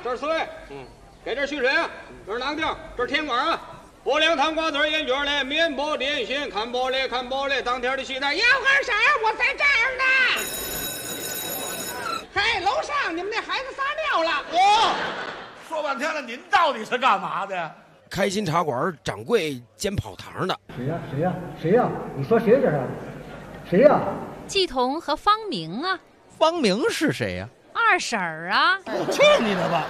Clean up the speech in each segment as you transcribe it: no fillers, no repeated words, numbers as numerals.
这是水，给点蓄水啊，这是囊丁，这是甜瓜啊。拨2汤瓜子烟卷嘞，面包点心，看包嘞，当天的西单。 要干啥？我在这儿呢。嘿，楼上你们那孩子撒尿了。 说半天了，您到底是干嘛的？ 开心茶馆掌柜煎泡糖的。 谁呀？你说谁这是？谁呀？ 季彤和方明啊。 方明是谁呀？ 二婶儿啊。 去你的吧！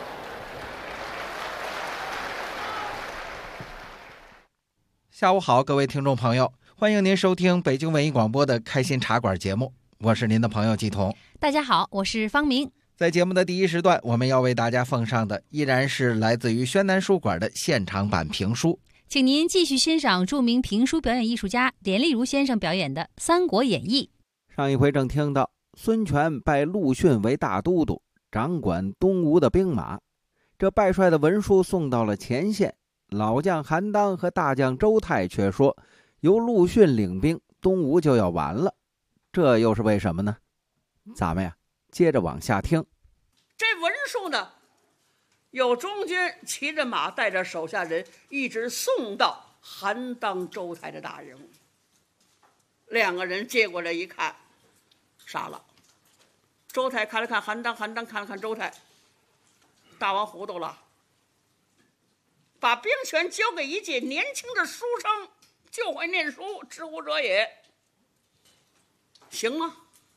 下午好，各位听众朋友，欢迎您收听北京文艺广播的开心茶馆节目，我是您的朋友季彤。 大家好，我是方明。 在节目的第一时段，我们要为大家奉上的依然是来自于宣南书馆的现场版评书， 请您继续欣赏著名评书表演艺术家连丽如先生表演的《三国演义》。 上一回正听到孙权拜陆逊为大都督，掌管东吴的兵马，这拜帅的文书送到了前线，老将韩当和大将周泰却说由陆逊领兵，东吴就要完了，这又是为什么呢？咱们呀接着往下听。 这文书呢，有中军骑着马带着手下人一直送到韩当周泰的大营。2个人接过来一看，傻了。周泰看了看韩当，韩当看了看周泰，大王糊涂了，把兵权交给一介年轻的书生，就会念书，知乎者也，行吗？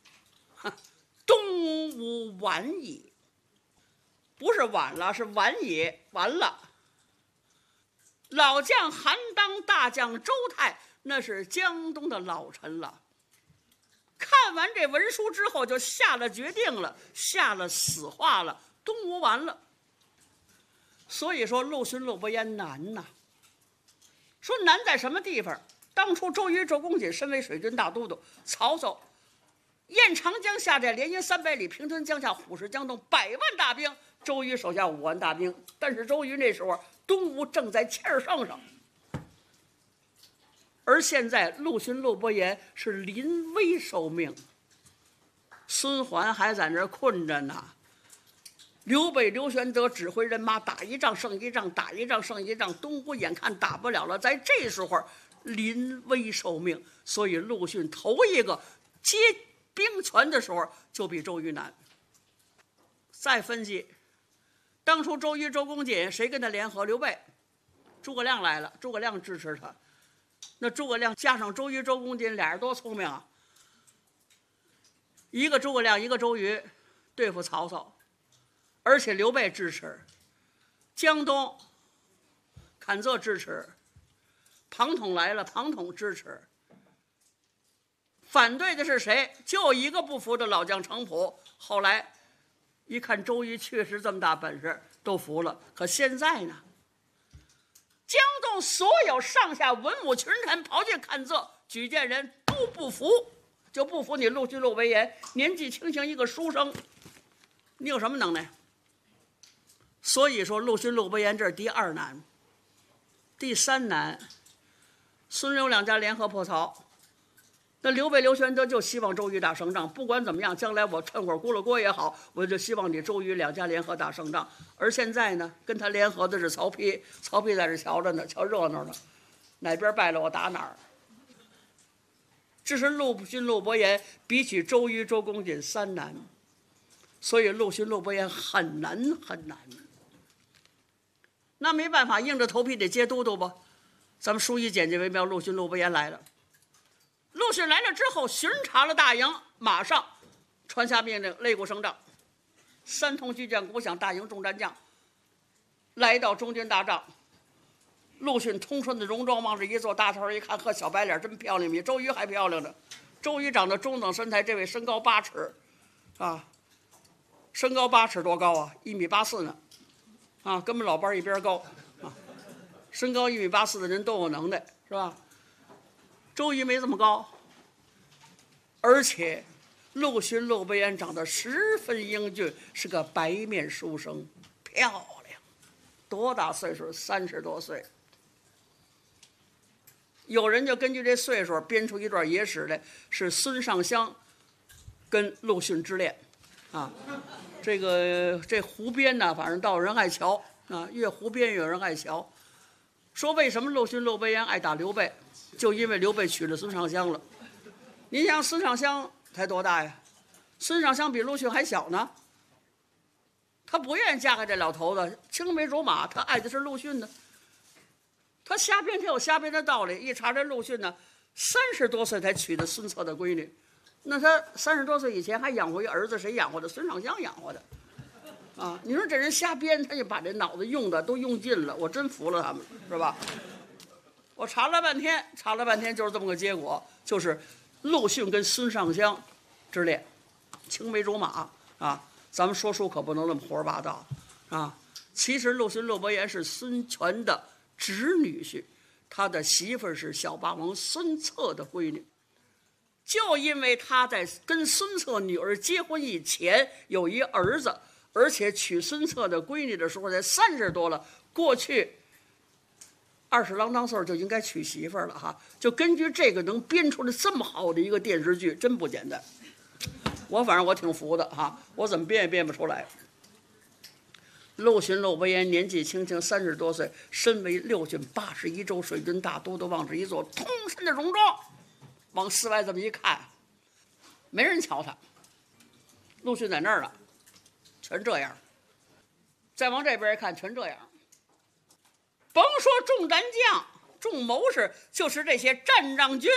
东吴完也，不是晚了，是完也，完了。老将韩当，大将周泰，那是江东的老臣了。看完这文书之后，就下了决定了，下了死话了，东吴完了。所以说陆逊陆伯言难呐。说难在什么地方？当初周瑜周公瑾身为水军大都督，曹操沿长江下寨，连营300里，平吞江夏，虎视江东，100万大兵，周瑜手下5万大兵。但是周瑜那时候东吴正在气儿上，而现在陆逊陆伯言是临危受命，孙桓还在那儿困着呢。刘备刘玄德指挥人马打一仗胜一仗，打一仗胜一仗，东吴眼看打不了了，在这时候临危受命，所以陆逊头一个接兵权的时候就比周瑜难。再分析，当初周瑜周公瑾谁跟他联合？刘备，诸葛亮来了，诸葛亮支持他。那诸葛亮加上周瑜周公瑾，俩人多聪明啊！一个诸葛亮，一个周瑜，对付曹操，而且刘备支持，江东坎仄支持，庞统来了，庞统支持。反对的是谁？就一个不服的老将程普。后来一看周瑜确实这么大本事，都服了。可现在呢？江东所有上下文武群臣刨去坎仄，举荐人都不服，就不服你陆逊陆伯言，年纪轻轻一个书生，你有什么能耐？所以说陆逊陆伯言这是第2难。第3难，孙刘2家联合破曹。那刘备刘玄德就希望周瑜打胜仗，不管怎么样，将来我趁会儿咕噜锅也好，我就希望你周瑜2家联合打胜仗。而现在呢，跟他联合的是曹丕，曹丕在这瞧着呢，瞧热闹呢，哪边败了我打哪儿。这是陆逊陆伯言比起周瑜周公瑾3难，所以陆逊陆伯言很难很难。那没办法，硬着头皮得接都督吧。咱们书一简介为妙，陆逊陆伯言来了。陆逊来了之后，巡查了大营，马上传下命令，擂鼓声仗，3通巨将鼓响，大营众战将来到中军大帐。陆逊通顺的戎装，往这一坐，大头一看，呵，小白脸真漂亮，比周瑜还漂亮呢。周瑜长得中等身材，这位身高8尺啊，身高8尺多高啊？1.84米呢，啊，跟我们老班一边高啊。身高1.84米的人都有能耐，是吧？周瑜没这么高，而且陆逊陆伯言长得十分英俊，是个白面书生，漂亮。多大岁数？30多岁。有人就根据这岁数编出一段野史来，是孙尚香跟陆逊之恋。 啊。这湖边呢，反正倒有人爱瞧啊，越湖边越有人爱瞧。说为什么陆逊、陆伯言爱打刘备，就因为刘备娶了孙尚香了。您想孙尚香才多大呀？孙尚香比陆逊还小呢。他不愿意嫁给这老头子，青梅竹马，他爱的是陆逊呢。他瞎编，他有瞎编的道理。一查这陆逊呢，30多岁才娶的孙策的闺女。那他30多岁以前还养活一儿子，谁养活的？孙尚香养活的，啊！你说这人瞎编，他就把这脑子用的都用尽了，我真服了他们，是吧？我查了半天，就是这么个结果，就是陆逊跟孙尚香之恋，青梅竹马啊！咱们说书可不能那么胡说八道啊！其实陆逊、陆伯言是孙权的侄女婿，他的媳妇是小霸王孙策的闺女。就因为他在跟孙策女儿结婚以前有一儿子，而且娶孙策的闺女的时候才30多了，过去20郎当岁就应该娶媳妇了哈。就根据这个能编出来这么好的一个电视剧，真不简单。反正我挺服的哈，我怎么编也编不出来。陆逊、陆伯言年纪轻轻30多岁，身为6郡81州水军大都督，望着一座通身的戎装。往室外这么一看，没人瞧他。陆逊在那儿了，全这样。再往这边一看，全这样。甭说众战将、众谋士，就是这些战仗军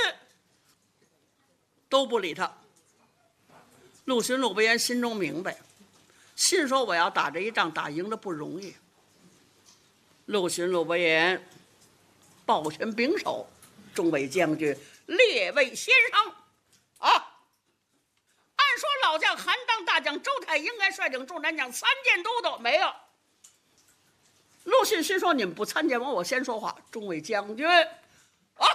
都不理他。陆逊、陆伯言心中明白，心说我要打这一仗打赢了不容易。陆逊、陆伯言抱拳拱手，众位将军，列位先生啊！按说老将韩当、大将周泰应该率领众战将参见都督，没有。陆逊心说：“你们不参见我先说话。”众位将军啊，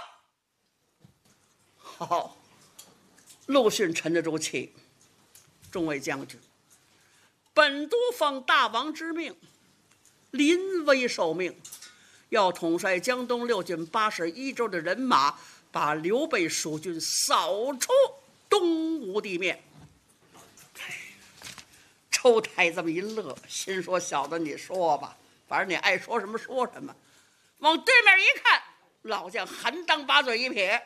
好。陆逊沉得住气。众位将军，本督奉大王之命，临危受命，要统帅江东6郡81州的人马，把刘备蜀军扫出东吴地面。周泰这么一乐，心说：“小子，你说吧，反正你爱说什么说什么。”往对面一看，老将韩当把嘴一撇。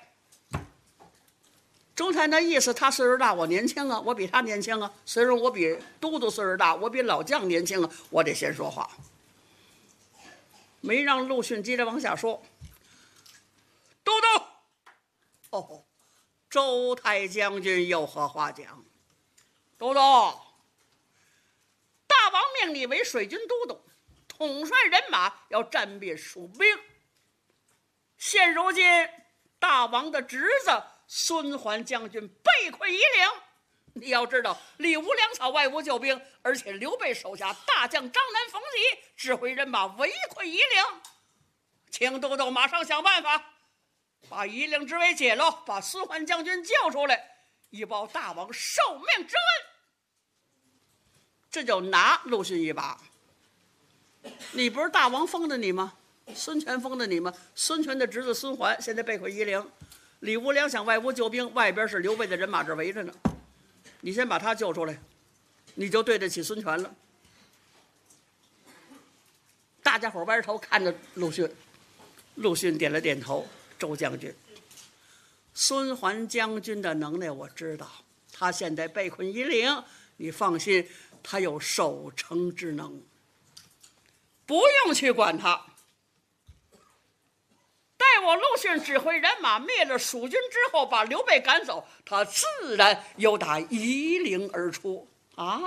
周泰那意思，他岁数大，我年轻啊，我比他年轻啊。虽然我比都督岁数大，我比老将年轻啊，我得先说话。没让陆逊接着往下说。都督，哦，周泰将军有何话讲？都督，大王命你为水军都督，统帅人马要战灭蜀兵。现如今，大王的侄子孙桓将军被困夷陵，你要知道，里无粮草，外无救兵，而且刘备手下大将张南、冯吉指挥人马围困夷陵，请都督马上想办法，把夷陵之围解了，把孙桓将军救出来，以报大王受命之恩。这就拿陆逊一把。你不是大王封的你吗？孙权封的你吗？孙权的侄子孙桓现在被困夷陵，里无粮饷，外无救兵，外边是刘备的人马这围着呢。你先把他救出来，你就对得起孙权了。大家伙歪着头看着陆逊，陆逊点了点头。周将军，孙桓将军的能耐我知道，他现在被困夷陵，你放心，他有守城之能，不用去管他。待我陆逊指挥人马灭了蜀军之后，把刘备赶走，他自然由打夷陵而出啊！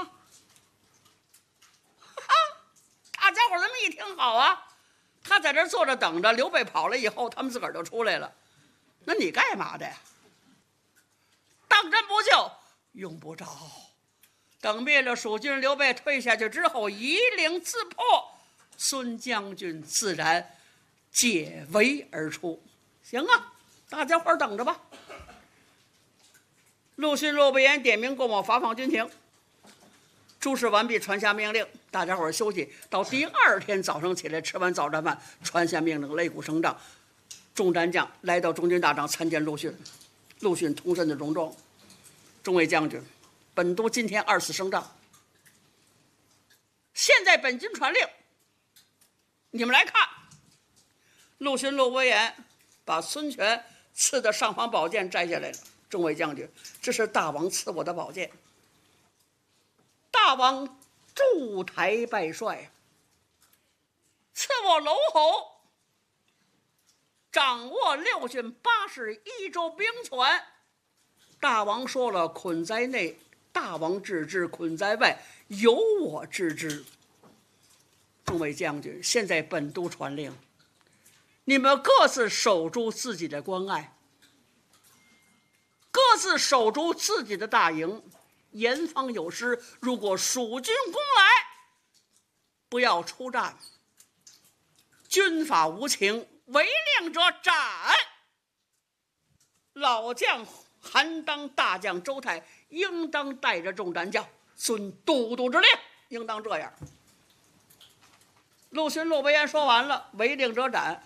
大家伙这么一听，好啊，他在这坐着等着，刘备跑了以后，他们自个儿就出来了。那你干嘛的呀？当真不救，用不着。等灭了蜀军，刘备退下去之后，夷陵自破，孙将军自然解围而出。行啊，大家伙等着吧。陆逊、陆伯言点名过我发放军情，诸事完毕，传下命令，大家伙休息。到第2天早上起来，吃完早餐饭，传下命令，擂鼓声仗，众战将来到中军大帐参见陆逊。陆逊通身的戎装，众位将军，本督今天2次升帐， 现在本军传令，你们来看。陆逊、陆伯言把孙权赐的尚方宝剑摘下来了。众位将军，这是大王赐我的宝剑。大王筑台拜帅，赐我楼侯，掌握6郡81州兵权。大王说了，捆在内，大王治之；捆在外，由我治之。众位将军，现在本都传令，你们各自守住自己的关隘，各自守住自己的大营，严防有失。如果蜀军攻来，不要出战，军法无情，违令者斩。老将韩当、大将周泰应当带着众战将遵都督之令，应当这样。陆逊、陆伯言说完了，违令者斩，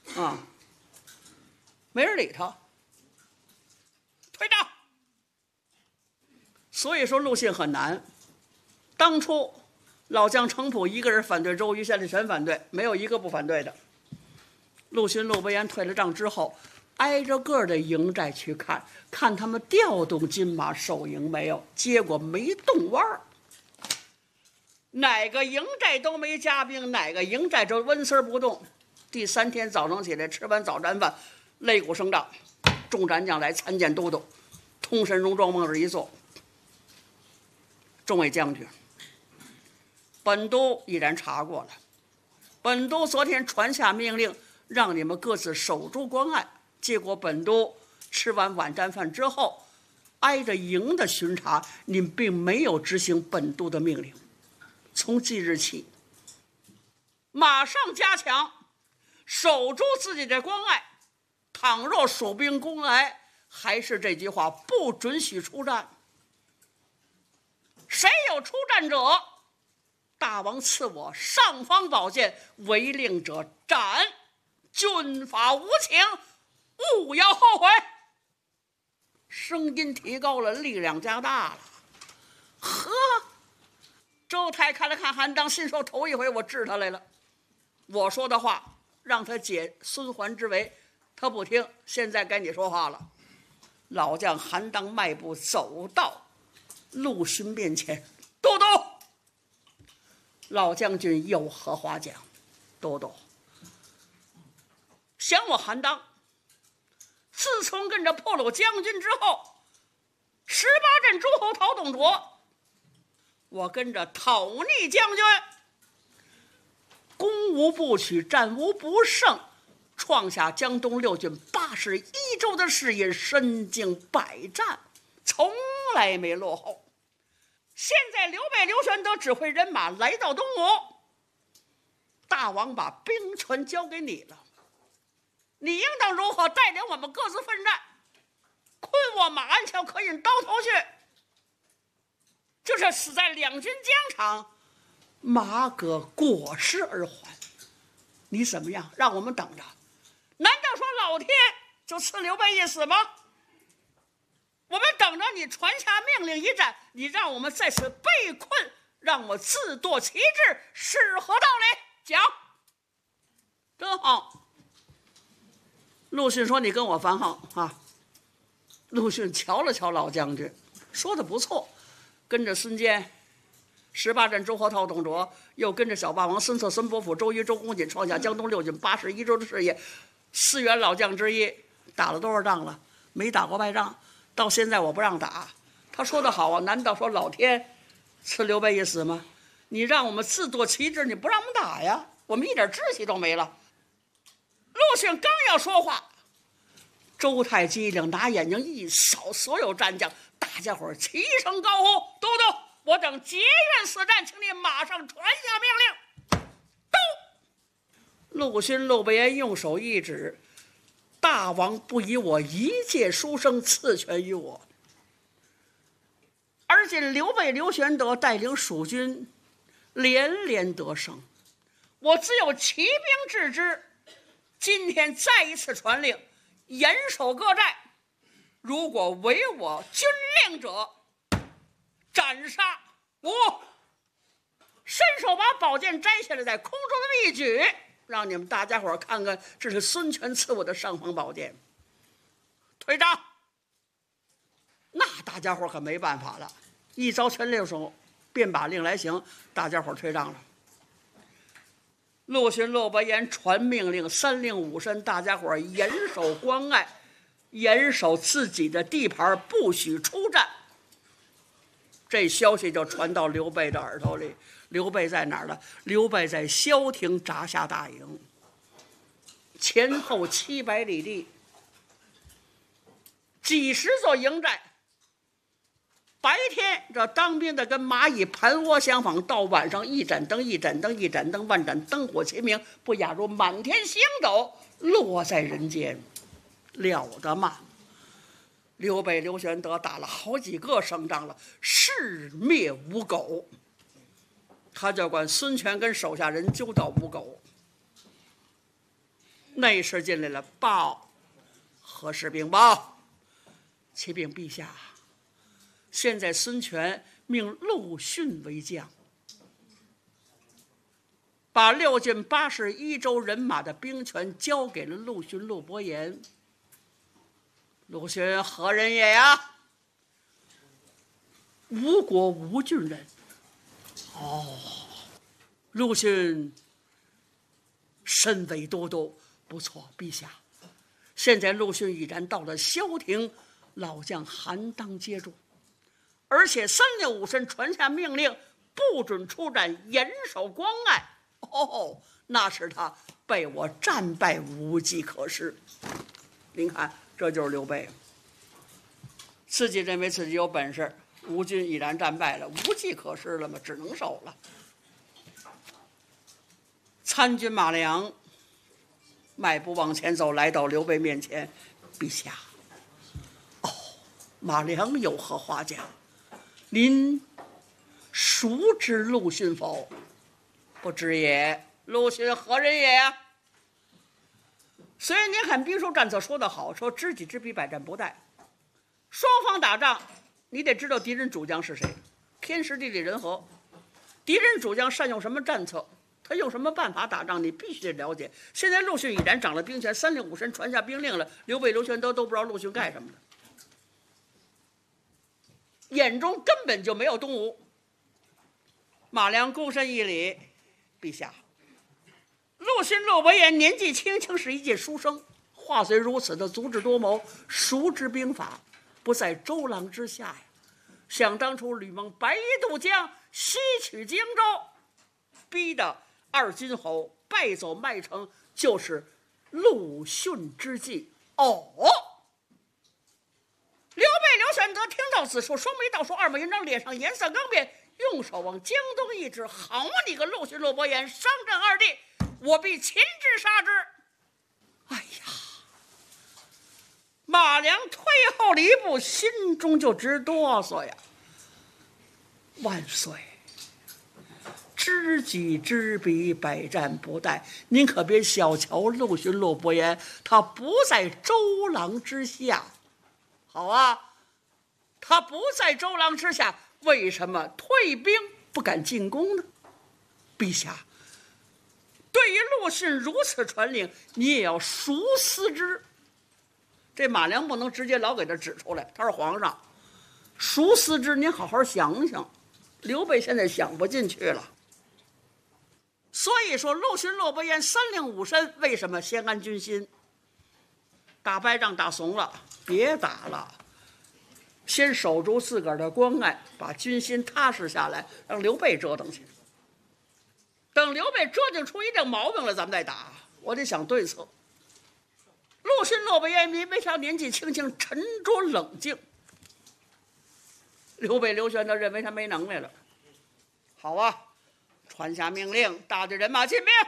没人理他，退战。所以说陆逊很难。当初老将程普一个人反对周瑜，现在全反对，没有一个不反对的。陆逊、陆伯言退了仗之后，挨着个的营寨去看，看他们调动军马守营没有，结果没动弯儿。哪个营寨都没加兵，哪个营寨都纹丝不动。第3天早上起来，吃完早餐饭，擂鼓声仗，众战将来参见都督，通神戎庄往这一坐。众位将军，本都已然查过了，本都昨天传下命令，让你们各自守住关隘。结果本都吃完晚餐饭之后，挨着营的巡查，你们并没有执行本都的命令。从即日起，马上加强守住自己的关隘。倘若蜀兵攻来，还是这句话，不准许出战。谁有出战者，大王赐我尚方宝剑，违令者斩。军法无情，勿要后悔。声音提高了，力量加大了。呵，周泰看了看韩当，心说头一回我治他来了。我说的话让他解孙桓之围，他不听，现在该你说话了。老将韩当迈步走到陆逊面前，都督，老将军有何话讲？都督，想我韩当，自从跟着破虏将军之后，18镇诸侯讨董卓，我跟着讨逆将军，攻无不取，战无不胜，创下江东6郡81州的事业，身经百战，从来没落后。现在刘备、刘玄德指挥人马来到东吴，大王把兵权交给你了，你应当如何带领我们各自奋战？困我马鞍桥，可引刀头去。就是死在两军疆场，马革裹尸而还。你怎么样？让我们等着？难道说老天就赐刘备一死吗？我们等着你传下命令一战，你让我们在此被困，让我自堕其志，是何道理？讲。真好。陆逊说：“你跟我番号啊。”陆逊瞧了瞧老将军，说的不错。跟着孙坚18镇诸侯讨董卓，又跟着小霸王孙策、孙伯符、周瑜、周公瑾创下江东6郡81州的事业。4员老将之一，打了多少仗了？没打过败仗。到现在我不让打，他说的好啊！难道说老天赐刘备一死吗？你让我们自堕其志，你不让我们打呀？我们一点志气都没了。陆逊刚要说话，周泰机灵，拿眼睛一扫所有战将，大家伙齐声高呼：“都督，我等结愿死战，请你马上传下命令。”都，陆逊、陆伯言用手一指：“大王不以我一介书生赐权于我，而今刘备、刘玄德带领蜀军连连得胜，我只有骑兵制之。今天再一次传令，严守各寨，如果违我军令者，斩杀。 伸手把宝剑摘下来，在空中这么一举，让你们大家伙看看，这是孙权赐我的尚方宝剑。退帐。那大家伙可没办法了，一招拳六手，便把令来行，大家伙退让了。陆逊、骆伯言传命令，三令五申，大家伙严守关隘，严守自己的地盘，不许出战。这消息就传到刘备的耳朵里。刘备在哪儿呢？刘备在萧亭扎下大营，前后700里地，几十座营寨。白天这当兵的跟蚂蚁盘窝相仿，到晚上一盏灯一盏灯一盏灯，万盏灯火齐明，不亚如满天星斗落在人间，了得吗？刘备刘玄德打了好几个胜仗了，誓灭吴狗。他就管孙权跟手下人揪到吴狗。内侍进来了，报何事禀报？启禀陛下，现在孙权命陆逊为将，把6郡81州人马的兵权交给了陆逊、陆伯言。陆逊何人也呀？吴国吴郡人。哦，陆逊身为都督，不错，陛下。现在陆逊已然到了萧亭，老将韩当接住，而且3令5申传下命令，不准出战，严守关隘。哦，那是他被我战败，无计可施。您看，这就是刘备，自己认为自己有本事，吴军已然战败了，无计可施了嘛，只能守了。参军马良迈步往前走，来到刘备面前，陛下。哦，马良有何话讲？您熟知陆逊否？不知也。陆逊何人也呀？所以您看兵书战策说得好，说知己知彼，百战不殆。双方打仗，你得知道敌人主将是谁，天时地利人和，敌人主将善用什么战策，他用什么办法打仗，你必须得了解。现在陆逊已然掌了兵权，3令5申传下兵令了，刘备刘玄德都不知道陆逊干什么的，眼中根本就没有东吴。马良躬身一礼，陛下，陆逊陆伯言年纪轻轻，是一介书生，话虽如此的足智多谋，熟知兵法，不在周郎之下呀。想当初吕蒙白渡江，西取荆州，逼得2军侯败走麦城，就是陆逊之计。哦，刘备刘玄德听到此处，双眉倒竖，二目圆睁，脸上颜色更变，用手往江东一指，好你个陆逊陆伯言，商战2地，我必擒之杀之。哎呀，马良退后了一步，心中就直哆嗦呀。万岁，知己知彼，百战不殆。您可别小瞧陆逊陆伯言，他不在周郎之下。好啊，他不在周郎之下，为什么退兵不敢进攻呢？陛下，对于陆逊如此传令，你也要熟思之。这马良不能直接老给他指出来，他是皇上，熟思之，您好好想想。刘备现在想不进去了，所以说陆逊陆伯言3令5申，为什么先安军心？打败仗打怂了，别打了，先守住自个儿的关隘，把军心踏实下来，让刘备折腾去。等刘备折腾出一定毛病了，咱们再打，我得想对策。陆逊陆伯言因为他年纪轻轻，沉着冷静，刘备刘玄德认为他没能耐了。好啊，传下命令，大队人马进兵。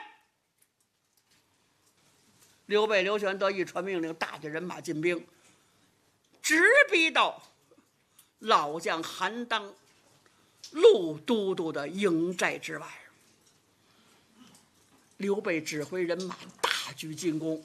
刘备刘玄德一传命令，大队人马进兵，直逼到老将韩当陆都督的营寨之外。刘备指挥人马大举进攻，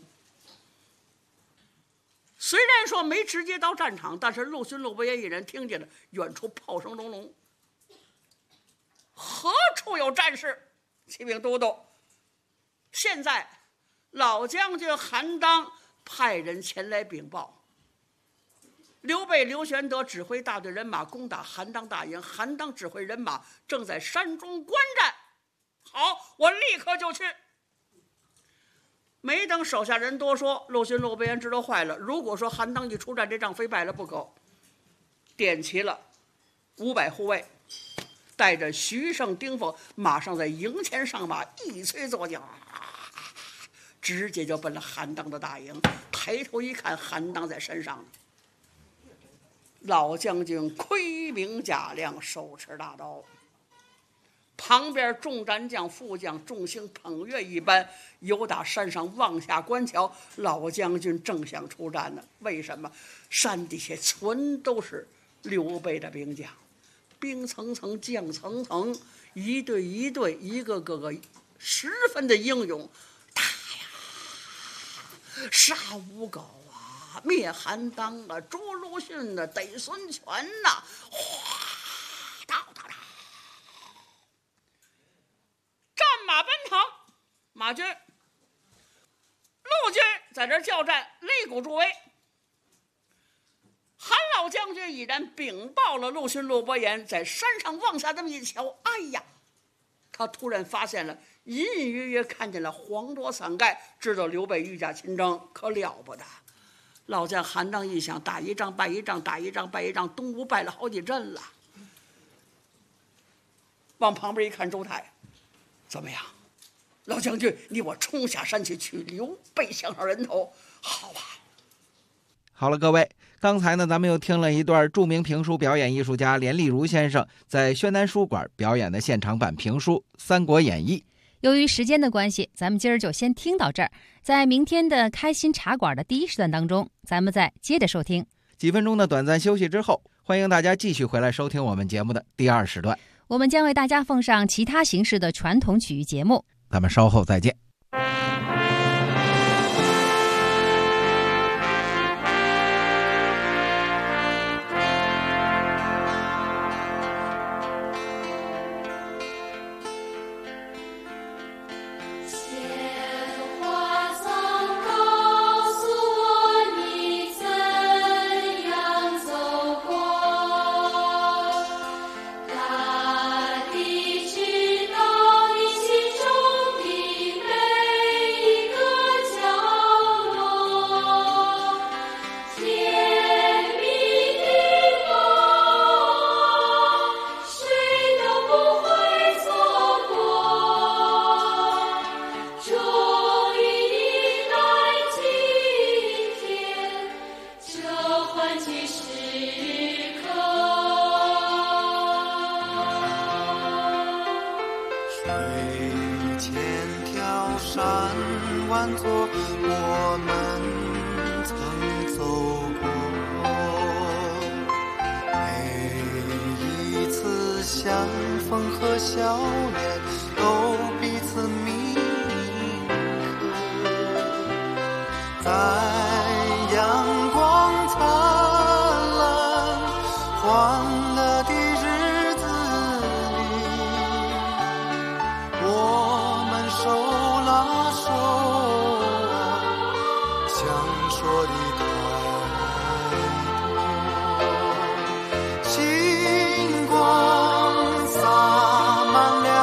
虽然说没直接到战场，但是陆逊陆伯言一人听见了远处炮声隆隆。何处处有战事。启禀都督，现在老将军韩当派人前来禀报，刘备刘玄德指挥大队人马攻打韩当大营，韩当指挥人马正在山中观战。好，我立刻就去。没等手下人多说，陆逊陆伯言知道坏了。如果说韩当一出战，这仗非败了不可。点齐了500护卫，带着徐盛、丁奉，马上在营前上马，一催坐将，直接就奔了韩当的大营。抬头一看，韩当在山上。老将军盔明甲亮，手持大刀，旁边众战将、副将众星捧月一般，由打山上望下观瞧。老将军正想出战呢，为什么？山底下全都是刘备的兵将，兵层层，将层层，一队一队，一个个十分的英勇。打呀，杀吴狗啊，灭韩当啊，捉陆逊啊，逮孙权呐，哗，哒哒哒，战马奔腾，马军、陆军在这叫战，擂鼓助威。韩老将军已然禀报了陆逊、陆伯言，在山上望下这么一瞧，哎呀，他突然发现了，隐隐约约看见了黄罗伞盖，知道刘备御驾亲征，可了不得。老将韩当一想，打一仗败一仗，打一仗败一仗，东吴败了好几阵了。往旁边一看，周泰，怎么样？老将军，你我冲下山去，取刘备项上人头，好吧？ 好了，各位，刚才呢，咱们又听了一段著名评书表演艺术家连丽如先生在宣南书馆表演的现场版评书《三国演义》。 由于时间的关系，咱们今儿就先听到这儿。在明天的开心茶馆的第1时段当中，咱们再接着收听。 几分钟的短暂休息之后，欢迎大家继续回来收听我们节目的第2时段。 我们将为大家奉上其他形式的传统曲艺节目。 咱们稍后再见。 星光洒满了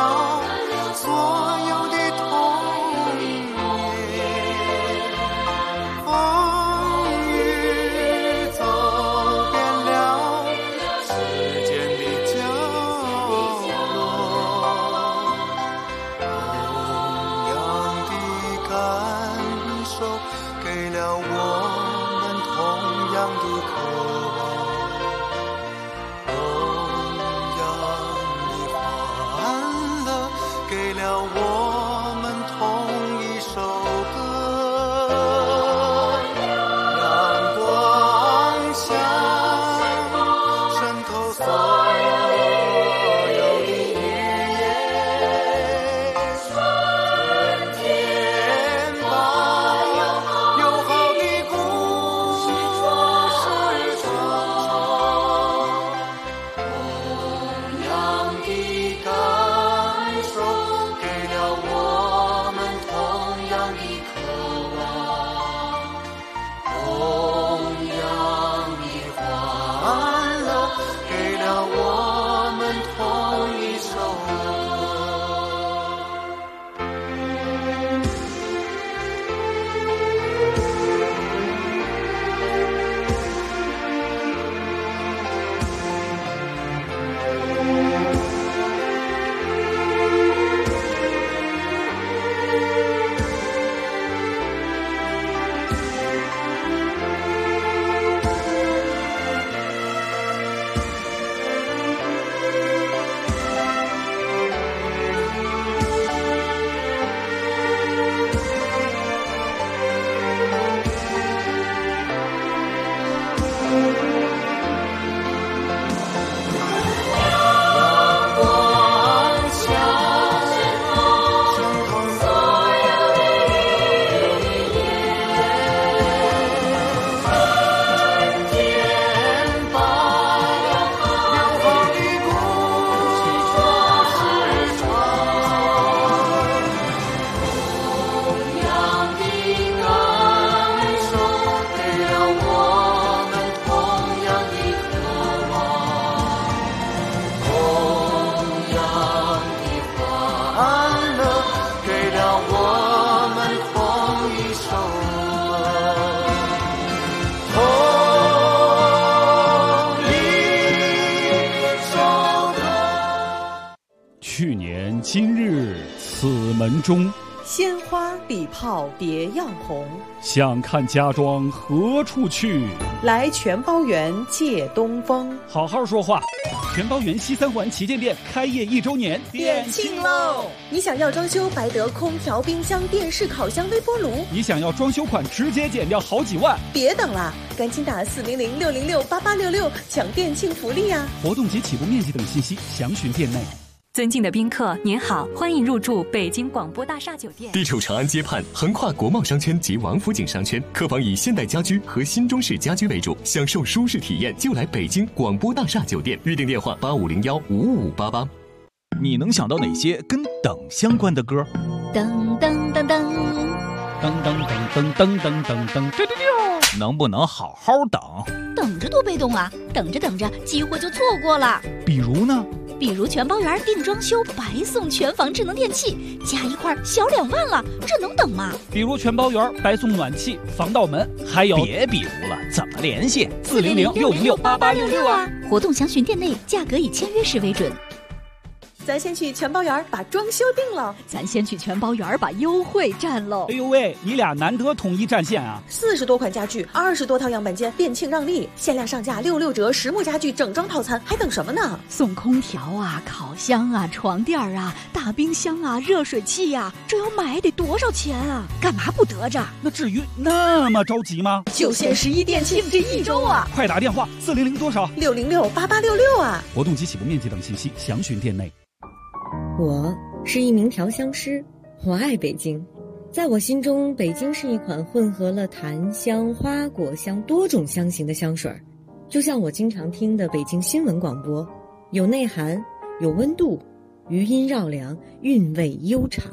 今日此门中， 鲜花礼炮别样红。 想看家庄何处去？ 来全包园借东风。 好好说话。全包园西三环旗舰店开业1周年， 店庆喽！你想要装修白得空调、冰箱、电视、烤箱、微波炉？ 你想要装修款直接减掉好几万？ 别等了，赶紧打400-606-8866抢店庆福利啊！ 活动及起步面积等信息详询店内。 尊敬的宾客，您好，欢迎入住北京广播大厦酒店。 地处长安街畔，横跨国贸商圈及王府井商圈，客房以现代家居和新中式家居为主，享受舒适体验就来北京广播大厦酒店。预订电话8501-55588。 你能想到哪些跟等相关的歌？ 噔噔噔噔噔噔噔噔噔噔噔噔，能不能好好等？ 等着多被动啊！等着等着，机会就错过了。 比如呢？ 比如全包园定装修白送全房智能电器，加一块小2万了，这能等吗？ 比如全包园白送暖气、防盗门，还有别比如了，怎么联系 ？400-606-8866啊！活动详询店内，价格以签约时为准。 咱先去全包园把装修定了， 咱先去全包园把优惠占喽。 哎呦喂，你俩难得统一战线啊 ！40多款家具，20多套样板间，店庆让利，限量上架66折，实木家具整装套餐，还等什么呢？ 送空调啊，烤箱啊，床垫啊，大冰箱啊，热水器啊，这要买得多少钱啊？干嘛不得着？ 那至于那么着急吗？ 就限11店庆这1周啊！ 快打电话400多少 ？606-8866啊！ 活动及起步面积等信息详询店内。 我是一名调香师，我爱北京。在我心中，北京是一款混合了檀香、花果香多种香型的香水，就像我经常听的北京新闻广播，有内涵，有温度，余音绕梁，韵味悠长。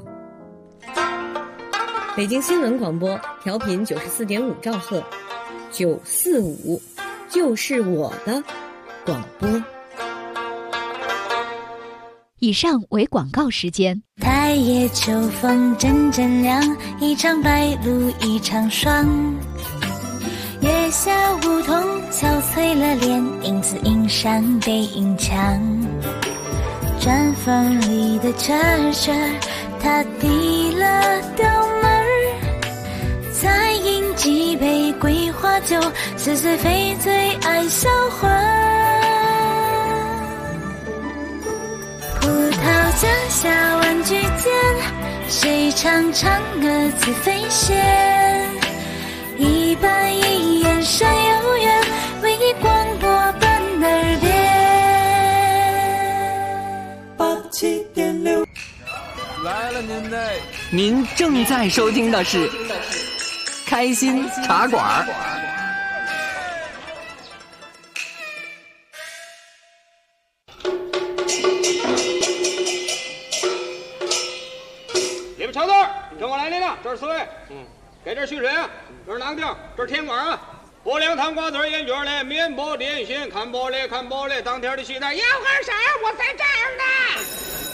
北京新闻广播调频94.5兆赫，945就是我的广播。 以上为广告时间。 太夜秋风阵阵凉，一场白露一场霜。月下梧桐憔悴了脸，影子映上背影墙。毡房里的车车，他递了刀门儿，再饮几杯桂花酒，似水非醉爱销魂。葡萄架下玩具间，谁唱唱歌自飞仙？一板一眼闪悠远，为你广播奔耳边。 87.6来了您正在收听的是开心茶馆。 你们瞧字，跟我来您了，这是4位。给这续水啊，这是囊丁，这是甜管啊。薄凉糖瓜子烟卷嘞，面包点心，看玻璃看玻璃，当天的西单。 要喝啥？我在这儿呢。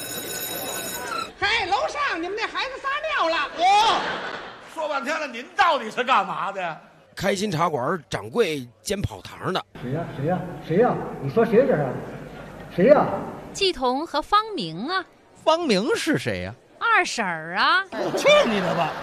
嘿，楼上你们那孩子撒尿了。 说半天了，您到底是干嘛的？ 开心茶馆掌柜兼跑堂的。 谁呀？你说谁这是？谁呀？ 季彤和方明啊。 方明是谁呀？ 二婶儿啊。 去你的吧！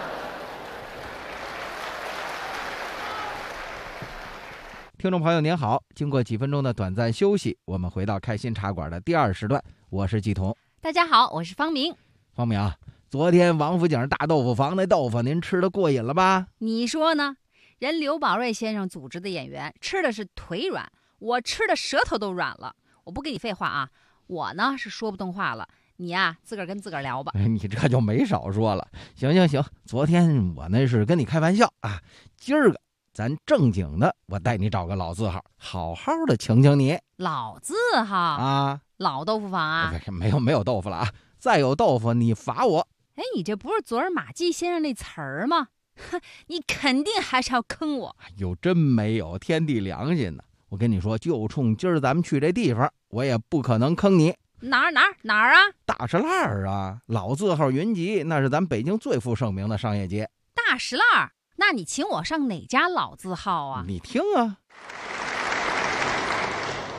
听众朋友您好，经过几分钟的短暂休息，我们回到开心茶馆的第2时段，我是季彤。 大家好，我是方明。 方明，昨天王府井大豆腐房那豆腐您吃的过瘾了吧？ 你说呢？人刘宝瑞先生组织的演员吃的是腿软，我吃的舌头都软了。我不跟你废话啊，我呢是说不动话了，你呀自个儿跟自个儿聊吧。 你这就没少说了。行，昨天我那是跟你开玩笑啊，今儿个咱正经的，我带你找个老字号，好好的请你。 老字号啊？ 老豆腐房啊？ 没有豆腐了啊！再有豆腐你罚我。 哎，你这不是昨儿马季先生那词儿吗？哼，你肯定还是要坑我。 有真没有天地良心呢！我跟你说，就冲今儿咱们去这地方，我也不可能坑你。 哪儿啊？ 大石烂啊！老字号云集，那是咱北京最负盛名的商业街。 大石烂？那你请我上哪家老字号啊？ 你听啊。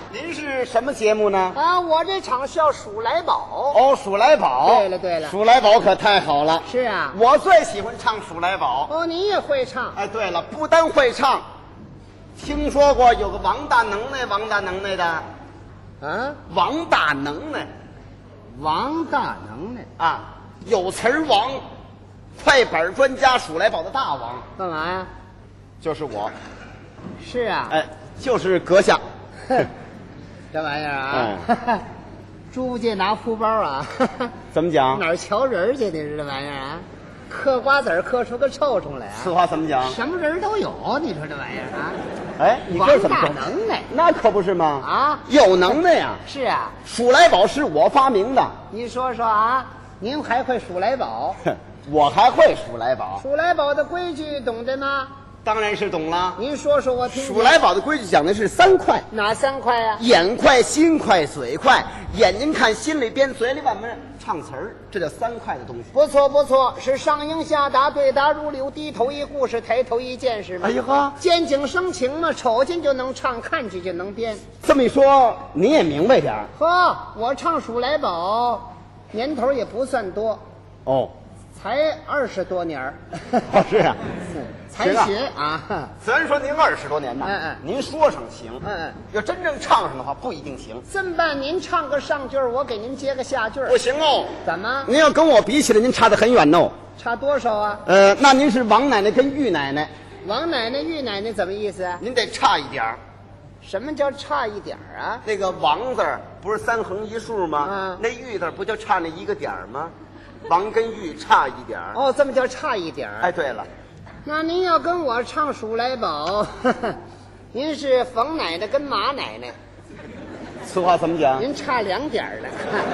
您是什么节目呢？ 啊，我这场叫数来宝。 哦，数来宝。 对了对了， 数来宝可太好了。 是啊， 我最喜欢唱数来宝。 哦，你也会唱？ 哎，对了，不单会唱，听说过有个王大能耐，王大能耐的。 啊， 王大能耐， 王大能耐啊，有词儿王，快板专家，数来宝的大王。 干嘛呀？ 就是我。 是啊。 哎，就是阁下。 这玩意儿啊，猪家拿福包啊， 怎么讲？ 哪儿瞧人去？你这玩意儿啊，嗑瓜子嗑出个臭虫来啊！ 此话怎么讲？ 什么人都有，你说这玩意儿啊？ 哎，你这怎么王大能耐？ 那可不是吗？ 啊， 有能耐呀！ 是啊， 数来宝是我发明的。 你说说啊，您还会数来宝？ 我还会数来宝。 数来宝的规矩懂得吗？ 当然是懂了。 您说说我听听。 数来宝的规矩讲的是3快。 哪3快呀？ 眼快、心快、嘴快。眼睛看，心里编，嘴里慢慢唱词儿，这叫3快的东西。 不错不错，是上应下达，对答如流，低头一故事，抬头一件事嘛。 哎呀呵， 见景生情嘛，瞅见就能唱，看见就能编。 这么一说，你也明白点儿。 呵，我唱数来宝，年头也不算多。 哦。 才20多年儿。 哦，是啊。 才学啊！ 虽然说您20多年呢，您说上行，要真正唱上的话不一定行。 这么办，您唱个上句儿，我给您接个下句儿。 不行哦。 怎么？ 您要跟我比起来，您差得很远哦。 差多少啊？ 那您是王奶奶跟玉奶奶。 王奶奶、玉奶奶怎么意思啊？ 您得差一点儿。 什么叫差一点儿啊？ 那个王字不是3横1竖吗？那玉字不就差那1个点儿吗？王跟玉差一点儿。 哦，这么叫差一点儿。 哎，对了。 那您要跟我唱数来宝，您是冯奶奶跟马奶奶。 此话怎么讲？ 您差2点了。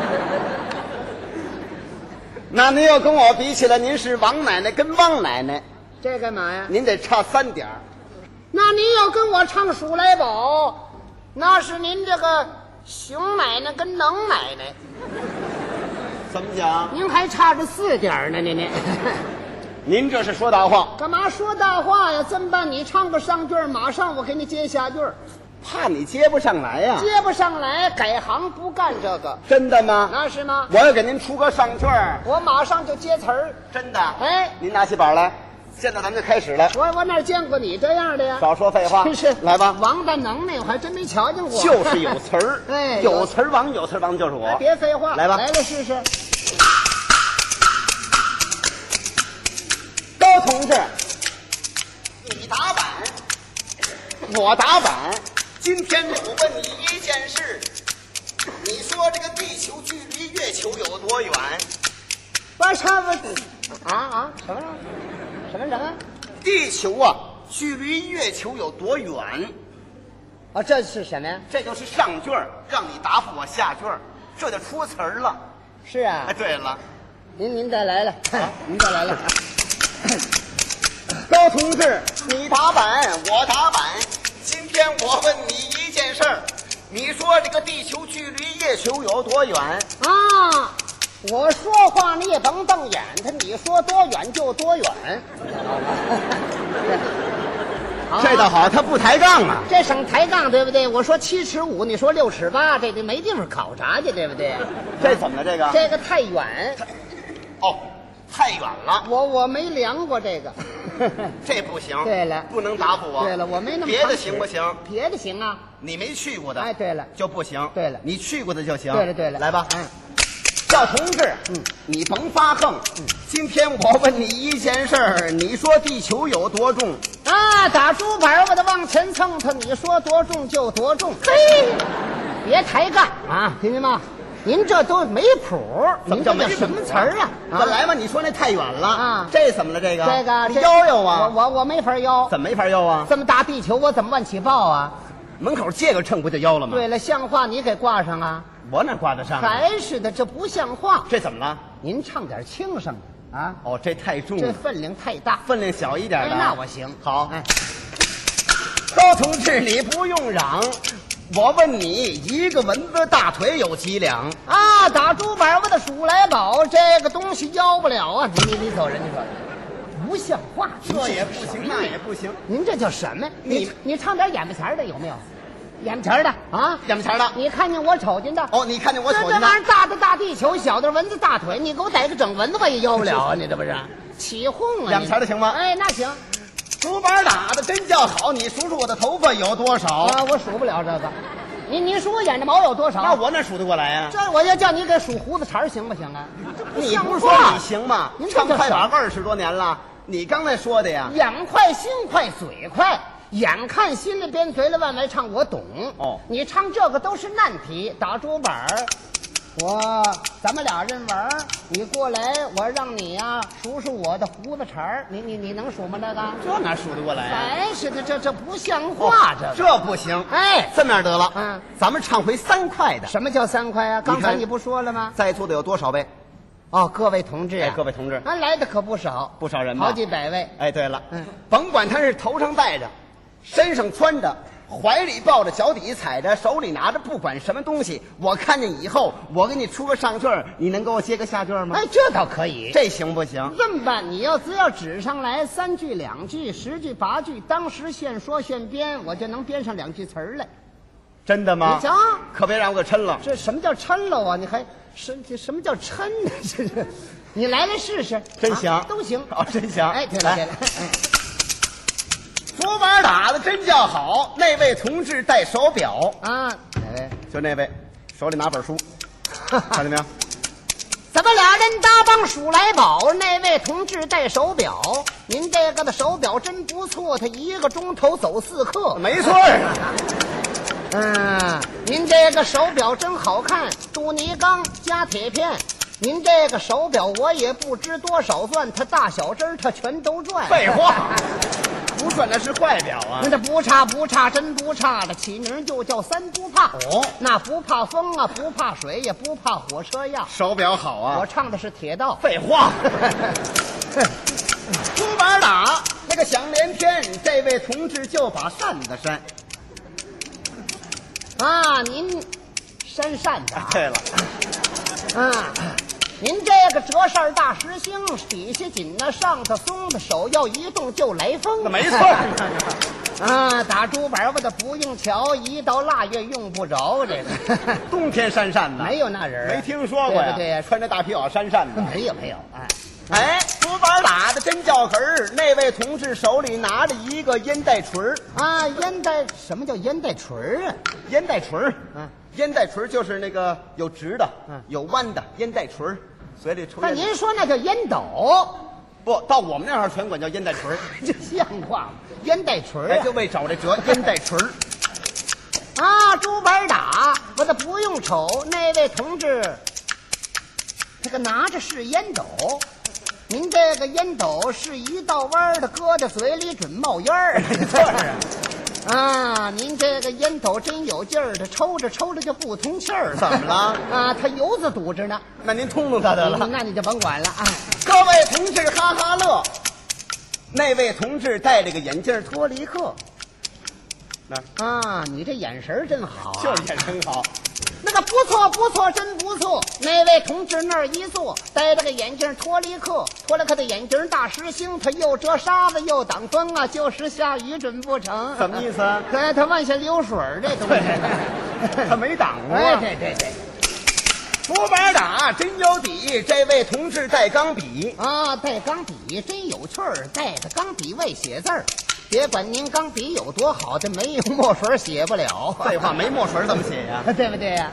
那您要跟我比起来，您是王奶奶跟汪奶奶。 这干嘛呀？ 您得差3点。 那您要跟我唱数来宝，那是您这个熊奶奶跟能奶奶。 怎么讲？ 您还差着4点呢，您。 您这是说大话。 干嘛说大话呀？这么办，你唱个上句儿，马上我给你接下句儿。 怕你接不上来呀？ 接不上来，改行不干这个。 真的吗？ 那是吗？ 我要给您出个上句儿， 我马上就接词儿。 真的？ 哎， 您拿起板来，现在咱们就开始了。 我哪见过你这样的呀？ 少说废话。 是， 来吧。 王大能耐，我还真没瞧见过。 就是有词儿。 哎， 有词儿王，有词儿王就是我。 别废话， 来吧， 来了试试。 高同志，你打板，我打板。今天我问你一件事，你说这个地球距离月球有多远？ 我差不多什么？ 地球啊，距离月球有多远？ 啊，这是什么呀？ 这就是上句儿，让你答复我下句儿，这就出词儿了。 是啊。 哎，对了， 您再来了，您再来了。 高同志，你打板，我打板。今天我问你一件事儿，你说这个地球距离月球有多远？ 啊，我说话你也甭瞪眼他，你说多远就多远。 这倒好，他不抬杠啊。 这省抬杠对不对？我说7尺5，你说6尺8，这没地方考察去，对不对？ 这怎么了？ 这个太远。 哦，太远了。 我没量过这个。 这不行。 对了， 不能答复我。 对了，我没那么别的行不行？ 别的行啊。 你没去过的。 哎，对了， 就不行。 对了， 你去过的就行。 对了， 来吧。赵同志，你甭发横。今天我问你一件事儿，你说地球有多重？ 啊，打竹板我得往前蹭它，你说多重就多重。嘿，别抬杠啊，听见吗？您这都没谱，您这叫什么词儿啊？ 本来嘛，你说那太远了啊， 这怎么了？这个你摇摇啊！ 我没法摇， 怎么没法摇啊？ 这么大地球，我怎么往起抱啊？ 门口借个秤不就摇了吗？ 对了，像话你给挂上啊！ 我哪挂得上？ 还是的，这不像话。 这怎么了？ 您唱点轻声的啊！ 哦，这太重了， 这分量太大， 分量小一点的。 那我行。 好，高同志，你不用嚷。我问你，一个蚊子大腿有几两？ 啊，打竹板我的数来宝，这个东西要不了啊！你走人，你说不像话， 这也不行，那也不行。 您这叫什么？你唱点眼巴前的有没有？ 眼前的啊， 眼前的， 你看见我瞅见的。 哦，你看见我瞅见的。 这玩意儿大的大地球，小的蚊子大腿，你给我逮个整蚊子我也要不了啊！你这不是起哄啊？ 眼前的行吗？ 哎，那行。 竹板打的真叫好，你数数我的头发有多少啊？我数不了这个。你数我眼着毛有多少？ 那我哪数得过来呀？ 这我要叫你给数胡子茬行不行啊？ 你不是说你行吗？您唱快板20多年了，你刚才说的呀。 眼快心快嘴快，眼看心里边嘴里往外唱，我懂。 哦， 你唱这个都是难题，打竹板咱们俩人玩，你过来，我让你呀数数我的胡子茬你能数吗？ 这哪数得过来呀？ 哎，是的，这不像话， 这不行。 哎， 这么样得了，咱们唱回3块的。 什么叫3块啊？刚才你不说了吗？ 在座的有多少位？ 哦，各位同志啊， 各位同志， 来的可不少， 不少人吧？ 好几百位。 哎，对了，甭管他是头上戴着，身上穿着，怀里抱着，脚底踩着，手里拿着，不管什么东西，我看见以后，我给你出个上句儿，你能给我接个下句吗？ 哎，这倒可以， 这行不行？ 这么办，你只要指上来3句2句10句8句，当时现说现编，我就能编上2句词儿来。 真的吗？ 你瞧， 可别让我给抻了。 这什么叫抻了啊？你还什么叫抻呢？这是，你来试试， 真行， 都行。 哦，真行。 哎，对了。 竹板打的真叫好，那位同志戴手表啊，哪位？ 就那位，手里拿本书，看见没有？ 咱们俩人搭帮数来宝，那位同志戴手表，您这个的手表真不错，他1个钟头走4克， 没错。 您这个手表真好看，镀泥钢加铁片。您这个手表我也不知多少钻，它大小针它全都转。 废话，不转那是坏表啊！ 那不差，真不差的，起名就叫3不怕。 哦， 那不怕风啊，不怕水，也不怕火车呀。 手表好啊！ 我唱的是铁道。 废话。竹板打那个响连天，这位同志就把扇子扇。 啊，您扇扇子。 对了。 您这个折扇大实心，底下紧的，上头松的，手要一动就来风。 没错。 打竹板我的不用瞧，一到腊月用不着这个。 冬天扇扇子没有那人， 没听说过呀？ 对呀， 穿着大皮袄扇扇子， 没有。 哎，竹板打的真叫哏儿。那位同志手里拿着一个烟袋锤儿啊，烟袋什么叫烟袋锤儿啊？ 烟袋锤儿，烟袋锤就是那个有直的，有弯的烟袋锤儿，嘴里抽。 那您说那叫烟斗？ 不，到我们那儿全管叫烟袋锤儿， 这像话吗？烟袋锤儿， 就为找这辙，烟袋锤儿。 竹板打，我都不用瞅，那位同志，这个拿着是烟斗。您这个烟斗是一道弯的，搁在嘴里准冒烟儿。您这个烟斗真有劲儿，它抽着就不通气儿。 怎么了？ 它油子堵着呢。 那您通通它得了。 那你就甭管了啊！ 各位同志哈哈乐。那位同志戴着个眼镜脱离克。 你这眼神真好啊！ 就是眼神好。 那个不错，真不错。那位同志那儿一坐，戴着个眼镜脱离克的眼镜大实心，他又遮沙子又挡风啊，就是下雨准不成。 什么意思啊？ 他往下流水这东西， 他没挡过。 对。 竹板打真有底，这位同志带钢笔带钢笔真有趣儿，带着钢笔为写字儿。别管您钢笔有多好，这没有墨水写不了。 废话，没墨水怎么写呀？ 对不对呀？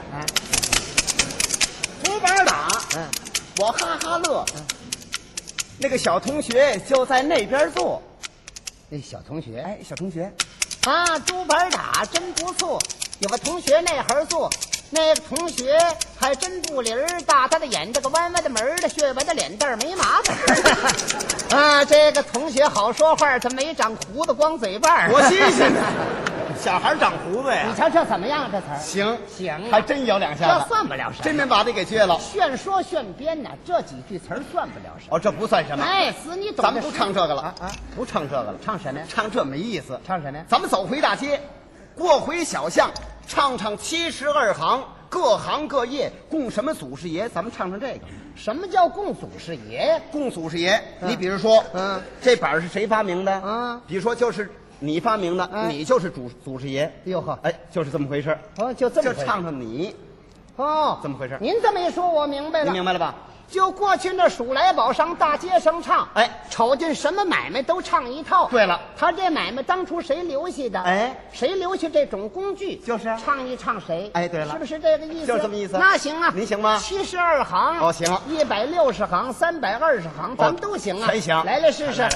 竹板打，我哈哈乐。那个小同学就在那边坐。 那小同学， 小同学， 竹板打真不错。有个同学那儿坐，那个同学还真不灵儿，大他的眼，这个弯弯的门儿的，雪白的脸蛋儿没麻子。这个同学好说话，他没长胡子，光嘴巴。 多新鲜！小孩长胡子呀？ 你瞧这怎么样？这词儿行， 还真有2下子。 这算不了什么， 真能把这给撅了。 炫说炫编呢，这几句词儿算不了什么。 这不算什么。 死你懂。 咱们不唱这个了不唱这个了。 唱什么呀？ 唱这没意思。 唱什么呀？ 咱们走回大街，过回小巷，唱72行，各行各业供什么祖师爷？咱们唱这个。 什么叫供祖师爷？ 供祖师爷，你比如说，这板是谁发明的？比如说就是你发明的，你就是祖师爷。 哟呵， 哎，就是这么回事。 哦，就这么回事， 就唱唱你。 哦， 这么回事。 您这么一说，我明白了。 你明白了吧？ 就过去那数来宝上大街上唱，哎，瞅见什么买卖都唱一套。 对了， 他这买卖当初谁留下的？哎，谁留下这种工具？ 就是唱一唱谁？ 哎，对了， 是不是这个意思？ 就是这么意思。 那行啊， 您行吗 ？72行。 哦，行。 160行，320行，咱们都行啊。 全行。 来试试。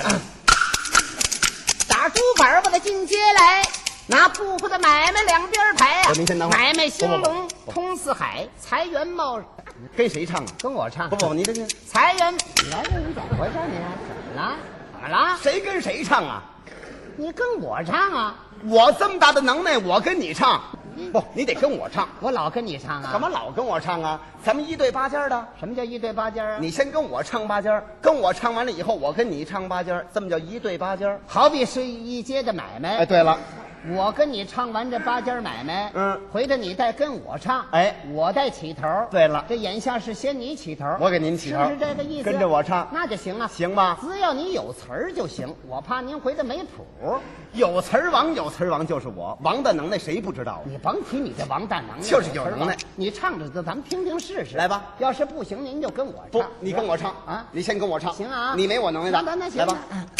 打竹板把它进街来。拿布布的买卖两边排啊！买卖兴隆通四海，财源茂。 跟谁唱啊？ 跟我唱。 不，你这个财源，你来这你怎么回事？你怎么了？怎么了？ 谁跟谁唱啊？ 你跟我唱啊！ 我这么大的能耐，我跟你唱。不，你得跟我唱。 我老跟你唱啊？ 怎么老跟我唱啊？咱们1对8尖的。 什么叫1对8尖啊？ 你先跟我唱8尖，跟我唱完了以后，我跟你唱8尖，这么叫1对8尖。 好比是一街的买卖。 哎，对了。 我跟你唱完这8尖买卖，回头你再跟我唱， 哎， 我再起头。 对了， 这眼下是先你起头， 我给您起头， 是不是这个意思？ 跟着我唱， 那就行啊， 行吧？ 只要你有词儿就行，我怕您回头没谱。 有词儿王，有词儿王就是我，王的能耐谁不知道？ 你甭提你这王大能耐， 就是有能耐。 你唱着咱们听听试试， 来吧。 要是不行，您就跟我唱。 不，你跟我唱啊，你先跟我唱， 行啊， 你没我能耐大。 那行， 来吧。